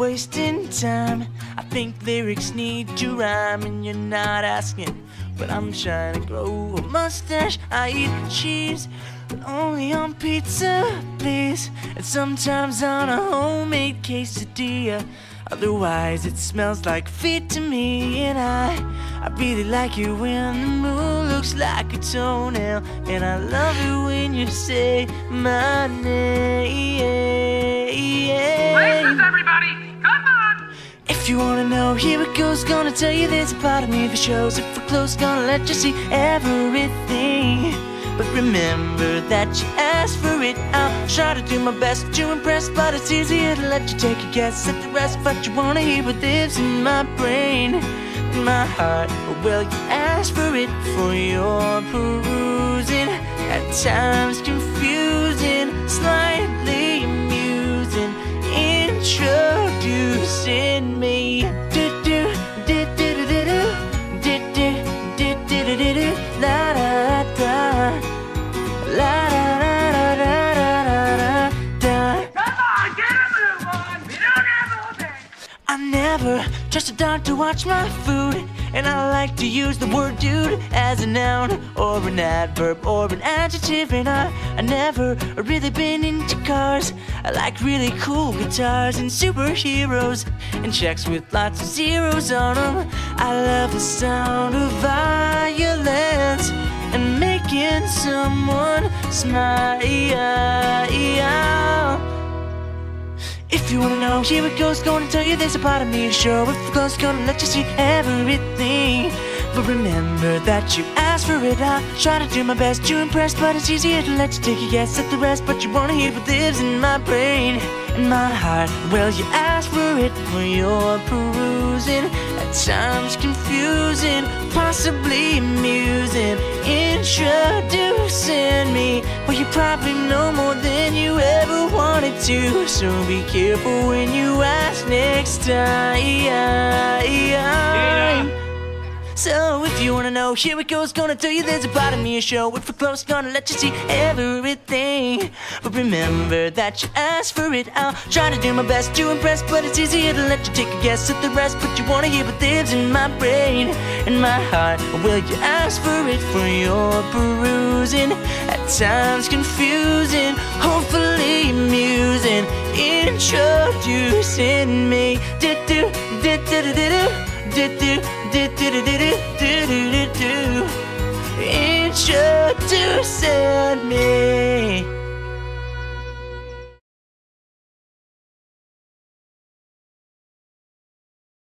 wasting time. I think lyrics need to rhyme, and you're not asking, but I'm trying to grow a mustache. I eat cheese, but only on pizza, please, and sometimes on a homemade quesadilla. Otherwise it smells like feet to me. And I really like it when the moon looks like a toenail, and I love it when you say my name. Places, everybody! Come on! If you wanna know, here it goes. Gonna tell you there's a part of me that shows. If we're close, gonna let you see everything. But remember that you asked for it. I'll try to do my best to impress, but it's easier to let you take a guess at the rest. But you wanna hear what lives in my brain, in my heart. Well, you asked for it for your perusing. At times confusing, slightly amusing, introducing me. Do-do, do-do-do-do-do, do-do, do-do-do-do-do, la-da-da. I never trust a dog to watch my food, and I like to use the word dude as a noun or an adverb or an adjective. And I never really been into cars. I like really cool guitars and superheroes and checks with lots of zeros on them. I love the sound of violence and making someone smile. If you wanna know, here it goes. Gonna tell you there's a part of me to show. If we're close, gonna let you see everything. But remember that you asked for it. I'll try to do my best to impress, but it's easier to let you take a guess at the rest. But you wanna hear what lives in my brain, in my heart. Well, you asked for it for your perusing. At times confusing, possibly amusing, introducing me. Well, you probably know more than you ever wanted to, so be careful when you ask next time. So if you wanna know, here it goes. Gonna tell you there's a part of me to show. If we're close, gonna let you see everything. But remember that you asked for it. I'll try to do my best to impress, but it's easier to let you take a guess at the rest. But you wanna hear what lives in my brain, in my heart. Well, you asked for it for your perusing. At times confusing, hopefully amusing, introducing me. Do-do, do-do-do-do-do, do-do, do-do-do-do-do, do-do-do-do, introducing me.